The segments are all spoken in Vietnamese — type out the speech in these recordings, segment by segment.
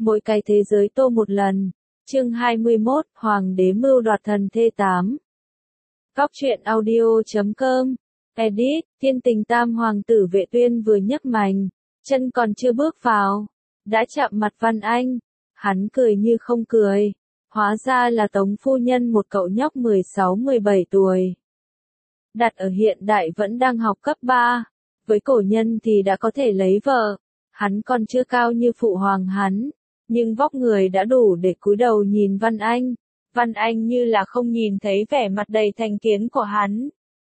Mỗi cái thế giới tô một lần. Chương 21, Hoàng đế mưu đoạt thần thê 8. Góc truyện audio.com. Edit, thiên tình tam hoàng tử Vệ Tuyên vừa nhấc mành, chân còn chưa bước vào, đã chạm mặt Văn Anh. Hắn cười như không cười, hóa ra là Tống phu nhân, một cậu nhóc 16-17 tuổi. Đặt ở hiện đại vẫn đang học cấp 3, với cổ nhân thì đã có thể lấy vợ. Hắn còn chưa cao như phụ hoàng hắn, nhưng vóc người đã đủ để cúi đầu nhìn Văn Anh. Văn Anh như là không nhìn thấy vẻ mặt đầy thành kiến của hắn.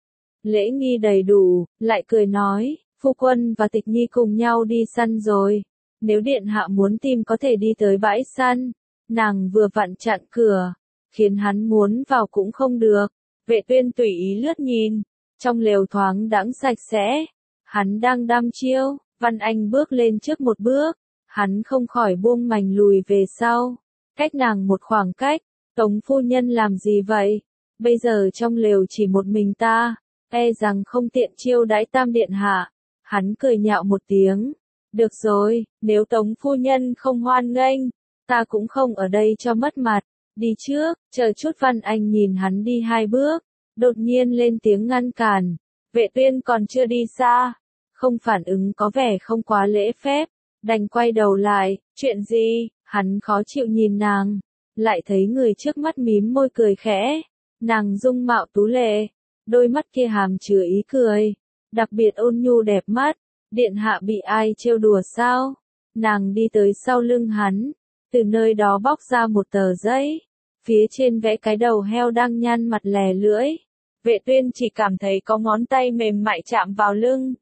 Lễ nghi đầy đủ, lại cười nói, phu quân và Tịch Nhi cùng nhau đi săn rồi. Nếu điện hạ muốn tìm có thể đi tới bãi săn. Nàng vừa vặn chặn cửa, khiến hắn muốn vào cũng không được. Vệ Tuyên tùy ý lướt nhìn, trong lều thoáng đãng sạch sẽ. Hắn đang đăm chiêu, Văn Anh bước lên trước một bước. Hắn không khỏi buông mành lùi về sau, cách nàng một khoảng cách. Tống phu nhân làm gì vậy? Bây giờ trong lều chỉ một mình ta, e rằng không tiện chiêu đãi tam điện hạ. Hắn cười nhạo một tiếng. Được rồi, nếu Tống phu nhân không hoan nghênh, ta cũng không ở đây cho mất mặt. Đi trước, chờ chút. Văn Anh nhìn hắn đi 2 bước, đột nhiên lên tiếng ngăn cản. Vệ Tuyên còn chưa đi xa, không phản ứng có vẻ không quá lễ phép, đành quay đầu lại. Chuyện gì? Hắn khó chịu nhìn nàng, lại thấy người trước mắt mím môi cười khẽ. Nàng dung mạo tú lệ, đôi mắt kia hàm chứa ý cười, đặc biệt ôn nhu đẹp mắt. Điện hạ bị ai trêu đùa sao? Nàng đi tới sau lưng hắn, từ nơi đó bóc ra một tờ giấy, phía trên vẽ cái đầu heo đang nhăn mặt lè lưỡi. Vệ Tuyên chỉ cảm thấy có ngón tay mềm mại chạm vào lưng,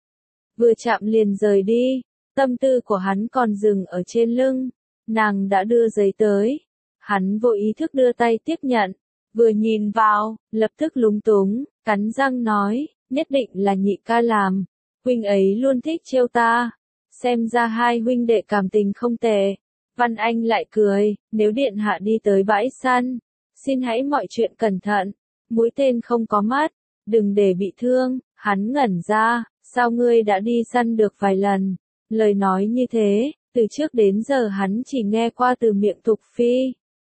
vừa chạm liền rời đi. Tâm tư của hắn còn dừng ở trên lưng. Nàng đã đưa giấy tới, hắn vô ý thức đưa tay tiếp nhận, vừa nhìn vào, lập tức lúng túng, cắn răng nói, nhất định là nhị ca làm, huynh ấy luôn thích trêu ta, xem ra hai huynh đệ cảm tình không tệ. Văn Anh lại cười, nếu điện hạ đi tới bãi săn, xin hãy mọi chuyện cẩn thận, mũi tên không có mắt, đừng để bị thương. Hắn ngẩn ra, sao ngươi đã đi săn được vài lần? Lời nói như thế, từ trước đến giờ hắn chỉ nghe qua từ miệng Thục Phi.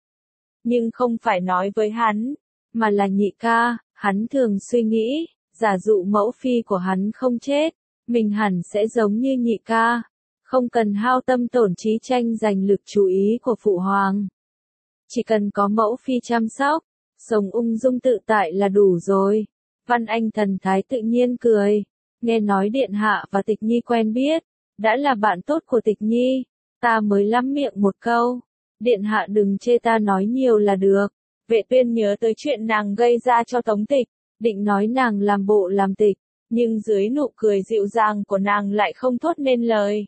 Nhưng không phải nói với hắn, mà là nhị ca. Hắn thường suy nghĩ, giả dụ mẫu phi của hắn không chết, mình hẳn sẽ giống như nhị ca, không cần hao tâm tổn trí tranh giành lực chú ý của phụ hoàng. Chỉ cần có mẫu phi chăm sóc, sống ung dung tự tại là đủ rồi. Văn Anh thần thái tự nhiên cười, nghe nói điện hạ và Tịch Nhi quen biết, đã là bạn tốt của Tịch Nhi, ta mới lắm miệng một câu, điện hạ đừng chê ta nói nhiều là được. Vệ Tuyên nhớ tới chuyện nàng gây ra cho Tống Tịch, định nói nàng làm bộ làm tịch, nhưng dưới nụ cười dịu dàng của nàng lại không thốt nên lời.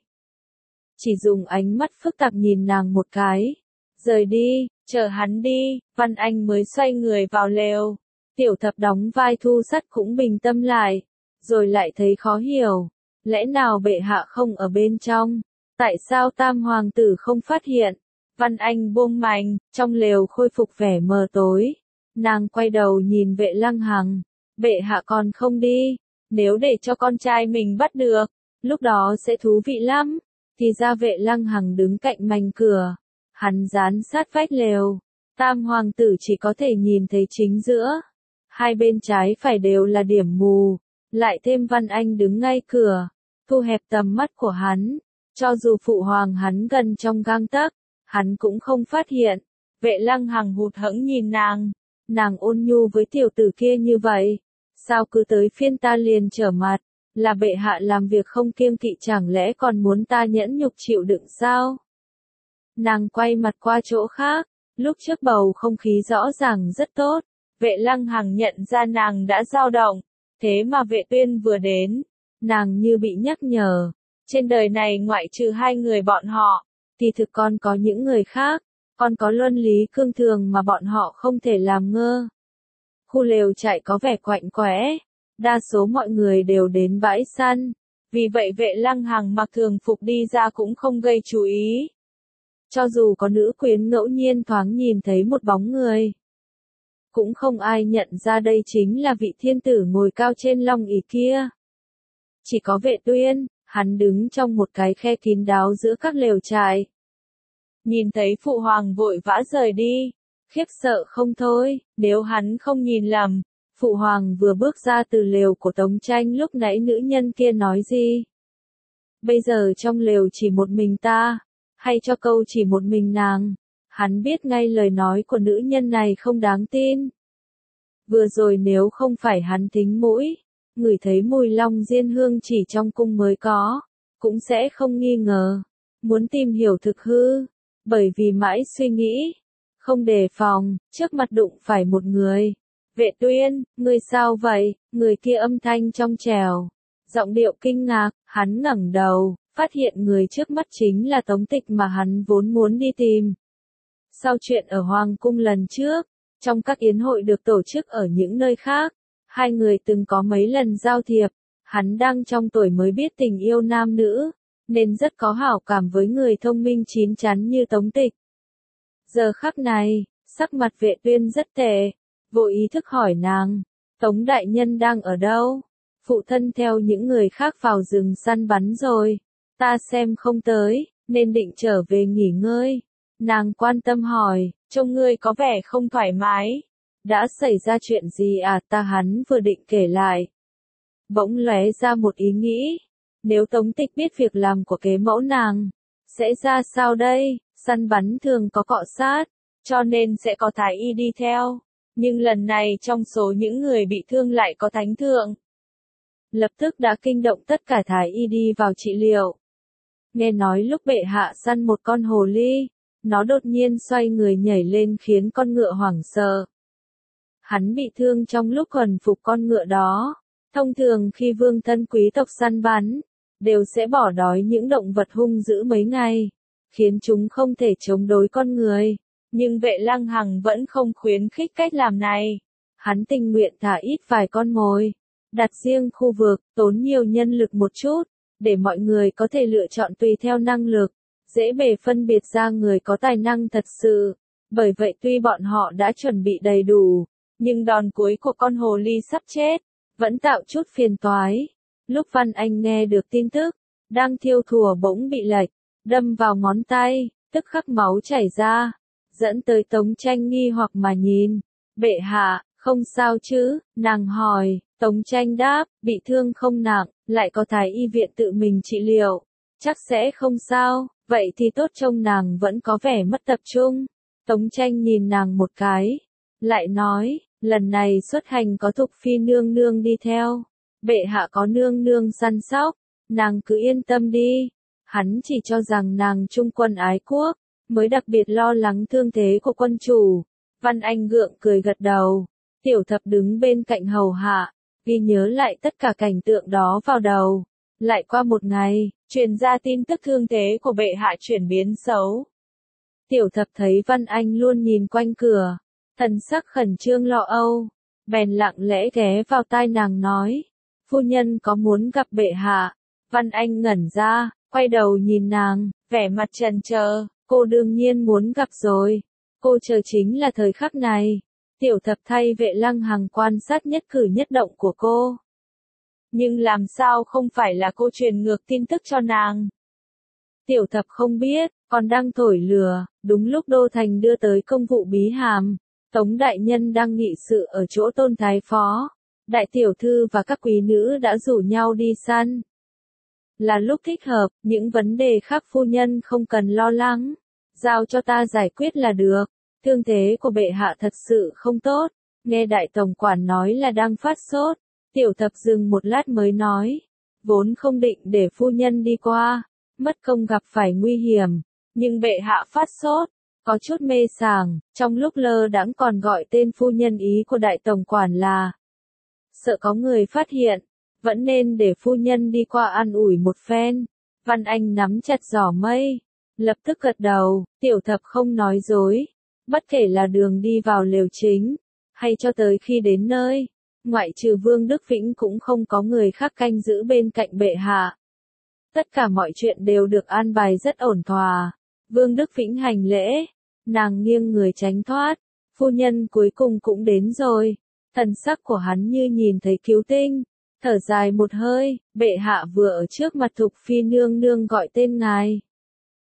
Chỉ dùng ánh mắt phức tạp nhìn nàng một cái, rời đi. Chờ hắn đi, Văn Anh mới xoay người vào lều. Tiểu Thập đóng vai Thu Sắt cũng bình tâm lại, rồi lại thấy khó hiểu. Lẽ nào bệ hạ không ở bên trong? Tại sao tam hoàng tử không phát hiện? Văn Anh buông mành, trong lều khôi phục vẻ mờ tối. Nàng quay đầu nhìn Vệ Lăng Hằng. Bệ hạ còn không đi, nếu để cho con trai mình bắt được, lúc đó sẽ thú vị lắm. Thì ra Vệ Lăng Hằng đứng cạnh mành cửa, hắn dán sát vách lều. Tam hoàng tử chỉ có thể nhìn thấy chính giữa, hai bên trái phải đều là điểm mù, lại thêm Văn Anh đứng ngay cửa, thu hẹp tầm mắt của hắn. Cho dù phụ hoàng hắn gần trong gang tấc, hắn cũng không phát hiện. Vệ Lăng Hằng hụt hẫng nhìn nàng ôn nhu với tiểu tử kia như vậy, sao cứ tới phiên ta liền trở mặt? Là bệ hạ làm việc không kiêng kỵ, chẳng lẽ còn muốn ta nhẫn nhục chịu đựng sao? Nàng quay mặt qua chỗ khác, lúc trước bầu không khí rõ ràng rất tốt. Vệ Lăng Hằng nhận ra nàng đã dao động, thế mà Vệ Tuyên vừa đến, nàng như bị nhắc nhở. Trên đời này ngoại trừ hai người bọn họ, thì thực còn có những người khác, còn có luân lý cương thường mà bọn họ không thể làm ngơ. Khu lều trại có vẻ quạnh quẽ, đa số mọi người đều đến bãi săn, vì vậy Vệ Lăng Hằng mặc thường phục đi ra cũng không gây chú ý. Cho dù có nữ quyến ngẫu nhiên thoáng nhìn thấy một bóng người, cũng không ai nhận ra đây chính là vị thiên tử ngồi cao trên long ỷ kia. Chỉ có Vệ Tuyên, hắn đứng trong một cái khe kín đáo giữa các lều trại. nhìn thấy phụ hoàng vội vã rời đi, khiếp sợ không thôi, nếu hắn không nhìn lầm, phụ hoàng vừa bước ra từ lều của Tống Tranh lúc nãy nữ nhân kia nói gì? Bây giờ trong lều chỉ một mình ta, hay cho câu chỉ một mình nàng, hắn biết ngay lời nói của nữ nhân này không đáng tin. Vừa rồi nếu không phải hắn thính mũi, ngửi thấy mùi long diên hương chỉ trong cung mới có, cũng sẽ không nghi ngờ, muốn tìm hiểu thực hư, bởi vì mãi suy nghĩ, không đề phòng, trước mặt đụng phải một người. Vệ Tuyên, người sao vậy? Người kia âm thanh trong trẻo, giọng điệu kinh ngạc, hắn ngẩng đầu, phát hiện người trước mắt chính là Tống Tịch mà hắn vốn muốn đi tìm. Sau chuyện ở Hoàng cung lần trước, trong các yến hội được tổ chức ở những nơi khác, hai người từng có mấy lần giao thiệp, hắn đang trong tuổi mới biết tình yêu nam nữ, nên rất có hảo cảm với người thông minh chín chắn như Tống Tịch. Giờ khắc này, sắc mặt Vệ Tuyên rất tệ, vô ý thức hỏi nàng, Tống đại nhân đang ở đâu? Phụ thân theo những người khác vào rừng săn bắn rồi, ta xem không tới, nên định trở về nghỉ ngơi. Nàng quan tâm hỏi, trông ngươi có vẻ không thoải mái. Đã xảy ra chuyện gì à? Ta hắn vừa định kể lại. Bỗng lóe ra một ý nghĩ, nếu Tống Tịch biết việc làm của kế mẫu nàng, sẽ ra sao đây? Săn bắn thường có cọ sát, cho nên sẽ có thái y đi theo. Nhưng lần này trong số những người bị thương lại có thánh thượng. Lập tức đã kinh động tất cả thái y đi vào trị liệu. Nghe nói lúc bệ hạ săn một con hồ ly, nó đột nhiên xoay người nhảy lên khiến con ngựa hoảng sợ. Hắn bị thương trong lúc thuần phục con ngựa đó. Thông thường khi vương thân quý tộc săn bắn, đều sẽ bỏ đói những động vật hung dữ mấy ngày, khiến chúng không thể chống đối con người. Nhưng Vệ Lăng Hằng vẫn không khuyến khích cách làm này. Hắn tình nguyện thả ít vài con mồi, đặt riêng khu vực, tốn nhiều nhân lực một chút, để mọi người có thể lựa chọn tùy theo năng lực, dễ bề phân biệt ra người có tài năng thật sự. Bởi vậy tuy bọn họ đã chuẩn bị đầy đủ, nhưng đòn cuối của con hồ ly sắp chết, vẫn tạo chút phiền toái. Lúc Văn Anh nghe được tin tức, đang thiêu thùa bỗng bị lệch, đâm vào ngón tay, tức khắc máu chảy ra, dẫn tới Tống Tranh nghi hoặc mà nhìn. Bệ hạ, không sao chứ? Nàng hỏi. Tống Tranh đáp, bị thương không nặng, lại có thái y viện tự mình trị liệu, chắc sẽ không sao. Vậy thì tốt. Trông nàng vẫn có vẻ mất tập trung. Tống Tranh nhìn nàng một cái, lại nói, lần này xuất hành có Thục Phi nương nương đi theo. Bệ hạ có nương nương săn sóc, nàng cứ yên tâm đi. Hắn chỉ cho rằng nàng trung quân ái quốc, mới đặc biệt lo lắng thương thế của quân chủ. Văn Anh gượng cười gật đầu. Tiểu Thập đứng bên cạnh hầu hạ, ghi nhớ lại tất cả cảnh tượng đó vào đầu. Lại qua một ngày, truyền ra tin tức thương thế của bệ hạ chuyển biến xấu. Tiểu Thập thấy Văn Anh luôn nhìn quanh cửa, thần sắc khẩn trương lo âu, bèn lặng lẽ ghé vào tai nàng nói, phu nhân có muốn gặp bệ hạ. Văn Anh ngẩn ra, quay đầu nhìn nàng, vẻ mặt trần chờ. Cô đương nhiên muốn gặp rồi, cô chờ chính là thời khắc này. Tiểu Thập thay Vệ Lăng Hằng quan sát nhất cử nhất động của cô. Nhưng làm sao không phải là cô truyền ngược tin tức cho nàng? Tiểu Thập không biết, còn đang thổi lửa. Đúng lúc Đô Thành đưa tới công vụ bí hàm, Tống đại nhân đang nghị sự ở chỗ Tôn thái phó. Đại tiểu thư và các quý nữ đã rủ nhau đi săn. Là lúc thích hợp, những vấn đề khác phu nhân không cần lo lắng, giao cho ta giải quyết là được. Thương thế của bệ hạ thật sự không tốt, nghe đại tổng quản nói là đang phát sốt. Tiểu Thập dừng một lát mới nói, vốn không định để phu nhân đi qua, mất công gặp phải nguy hiểm, nhưng bệ hạ phát sốt, có chút mê sảng, trong lúc lơ đãng còn gọi tên phu nhân. Ý của đại tổng quản là, sợ có người phát hiện, vẫn nên để phu nhân đi qua an ủi một phen. Văn Anh nắm chặt giỏ mây, lập tức gật đầu. Tiểu Thập không nói dối, bất kể là đường đi vào lều chính, hay cho tới khi đến nơi, ngoại trừ Vương Đức Vĩnh cũng không có người khác canh giữ bên cạnh bệ hạ. Tất cả mọi chuyện đều được an bài rất ổn thỏa. Vương Đức Vĩnh hành lễ, nàng nghiêng người tránh thoát, phu nhân cuối cùng cũng đến rồi. Thần sắc của hắn như nhìn thấy cứu tinh, thở dài một hơi, bệ hạ vừa ở trước mặt Thục Phi nương nương gọi tên ngài.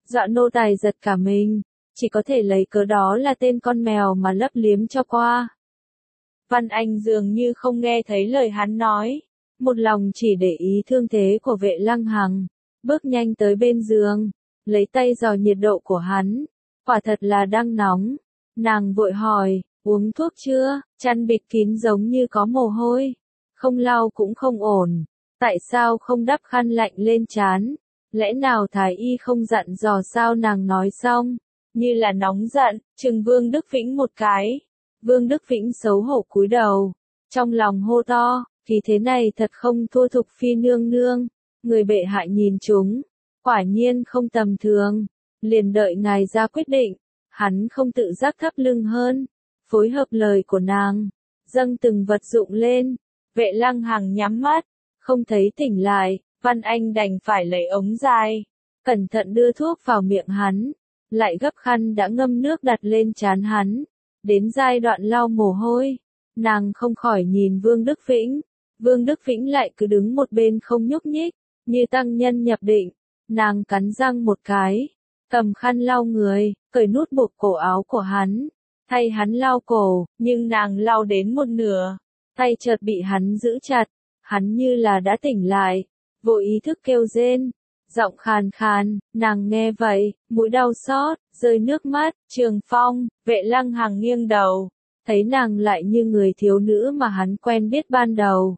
dọa nô tài giật cả mình, chỉ có thể lấy cớ đó là tên con mèo mà lấp liếm cho qua. Văn Anh dường như không nghe thấy lời hắn nói, một lòng chỉ để ý thương thế của Vệ Lăng Hằng, bước nhanh tới bên giường, lấy tay dò nhiệt độ của hắn, quả thật là đang nóng. Nàng vội hỏi, uống thuốc chưa, chăn bịt kín giống như có mồ hôi, không lau cũng không ổn, tại sao không đắp khăn lạnh lên trán, lẽ nào thái y không dặn dò sao? Nàng nói xong, như là nóng giận, trừng Vương Đức Vĩnh một cái. Vương Đức Vĩnh xấu hổ cúi đầu, trong lòng hô to, khí thế này thật không thua Thục Phi nương nương, người bệ hạ nhìn chúng, quả nhiên không tầm thường, liền đợi ngài ra quyết định. Hắn không tự giác thấp lưng hơn, phối hợp lời của nàng, dâng từng vật dụng lên. Vệ Lăng Hằng nhắm mắt, không thấy tỉnh lại, Văn Anh đành phải lấy ống dài, cẩn thận đưa thuốc vào miệng hắn, lại gấp khăn đã ngâm nước đặt lên trán hắn. Đến giai đoạn lau mồ hôi, nàng không khỏi nhìn Vương Đức Vĩnh. Vương Đức Vĩnh lại cứ đứng một bên không nhúc nhích, như tăng nhân nhập định. Nàng cắn răng một cái, cầm khăn lau người, cởi nút buộc cổ áo của hắn, thay hắn lau cổ, nhưng nàng lau đến một nửa, tay chợt bị hắn giữ chặt, hắn như là đã tỉnh lại, vô ý thức kêu rên, giọng khàn khàn. Nàng nghe vậy, mũi đau xót, rơi nước mắt. Trường Phong, Vệ Lăng Hằng nghiêng đầu, thấy nàng lại như người thiếu nữ mà hắn quen biết ban đầu,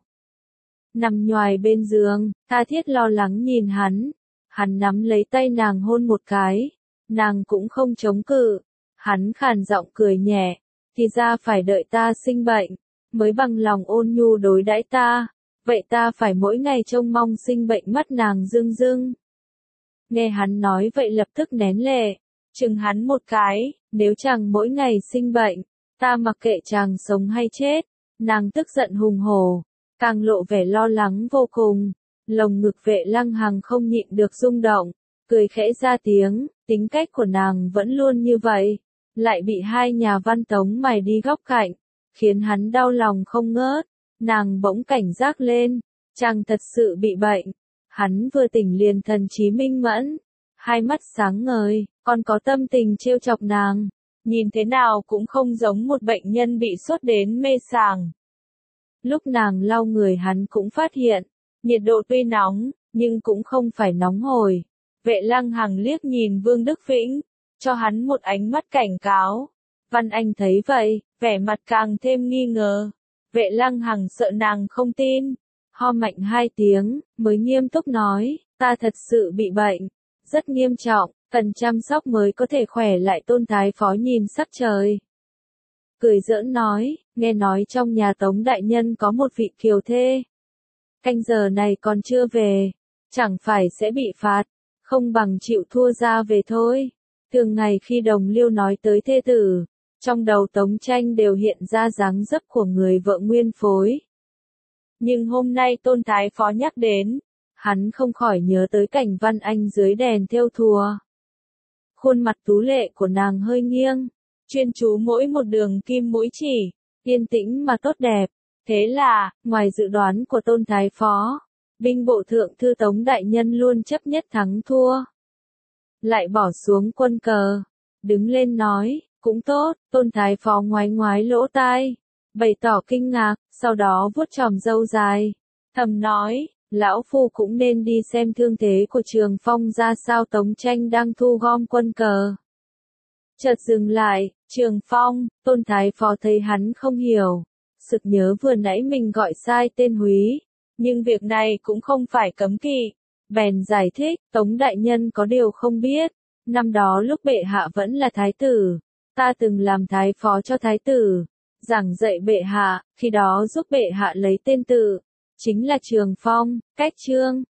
nằm nhoài bên giường, tha thiết lo lắng nhìn hắn. Hắn nắm lấy tay nàng hôn một cái, nàng cũng không chống cự. Hắn khàn giọng cười nhẹ, thì ra phải đợi ta sinh bệnh, mới bằng lòng ôn nhu đối đãi ta, vậy ta phải mỗi ngày trông mong sinh bệnh mất. Nàng rưng rưng. Nghe hắn nói vậy lập tức nén lệ, chừng hắn một cái, nếu chàng mỗi ngày sinh bệnh, ta mặc kệ chàng sống hay chết. Nàng tức giận hùng hổ, càng lộ vẻ lo lắng vô cùng. Lồng ngực Vệ Lăng Hằng không nhịn được rung động, cười khẽ ra tiếng. Tính cách của nàng vẫn luôn như vậy, lại bị hai nhà Văn Tống mài đi góc cạnh, khiến hắn đau lòng không ngớt. Nàng bỗng cảnh giác lên, chàng thật sự bị bệnh. Hắn vừa tỉnh liền thần trí minh mẫn, hai mắt sáng ngời, còn có tâm tình trêu chọc nàng, nhìn thế nào cũng không giống một bệnh nhân bị sốt đến mê sảng. Lúc nàng lau người hắn cũng phát hiện, nhiệt độ tuy nóng, nhưng cũng không phải nóng hổi. Vệ Lăng Hằng liếc nhìn Vương Đức Vĩnh, cho hắn một ánh mắt cảnh cáo. Văn Anh thấy vậy, vẻ mặt càng thêm nghi ngờ. Vệ Lăng Hằng sợ nàng không tin, ho mạnh hai tiếng, mới nghiêm túc nói, ta thật sự bị bệnh, rất nghiêm trọng, cần chăm sóc mới có thể khỏe lại. Tôn Thái Phó nhìn sắc trời, cười giỡn nói, nghe nói trong nhà Tống đại nhân có một vị kiều thê, canh giờ này còn chưa về, chẳng phải sẽ bị phạt, không bằng chịu thua ra về thôi. Thường ngày khi Đồng Liêu nói tới thê tử, trong đầu Tống Tranh đều hiện ra dáng dấp của người vợ nguyên phối. Nhưng hôm nay Tôn Thái Phó nhắc đến, hắn không khỏi nhớ tới cảnh Văn Anh dưới đèn thêu thùa. Khuôn mặt tú lệ của nàng hơi nghiêng, chuyên chú mỗi một đường kim mũi chỉ, yên tĩnh mà tốt đẹp. Thế là, ngoài dự đoán của Tôn Thái Phó, binh bộ thượng thư Tống đại nhân luôn chấp nhất thắng thua, lại bỏ xuống quân cờ, đứng lên nói, cũng tốt. Tôn Thái Phó ngoái ngoái lỗ tai, bày tỏ kinh ngạc, sau đó vuốt chòm râu dài, thầm nói, lão phu cũng nên đi xem thương thế của Trường Phong ra sao. Tống Tranh đang thu gom quân cờ, chợt dừng lại. Trường Phong. Tôn Thái Phó thấy hắn không hiểu, sực nhớ vừa nãy mình gọi sai tên Húy, nhưng việc này cũng không phải cấm kỵ, bèn giải thích, Tống đại nhân có điều không biết, năm đó lúc bệ hạ vẫn là thái tử, ta từng làm thái phó cho thái tử, giảng dạy bệ hạ, khi đó giúp bệ hạ lấy tên tự, chính là Trường Phong. Cách chương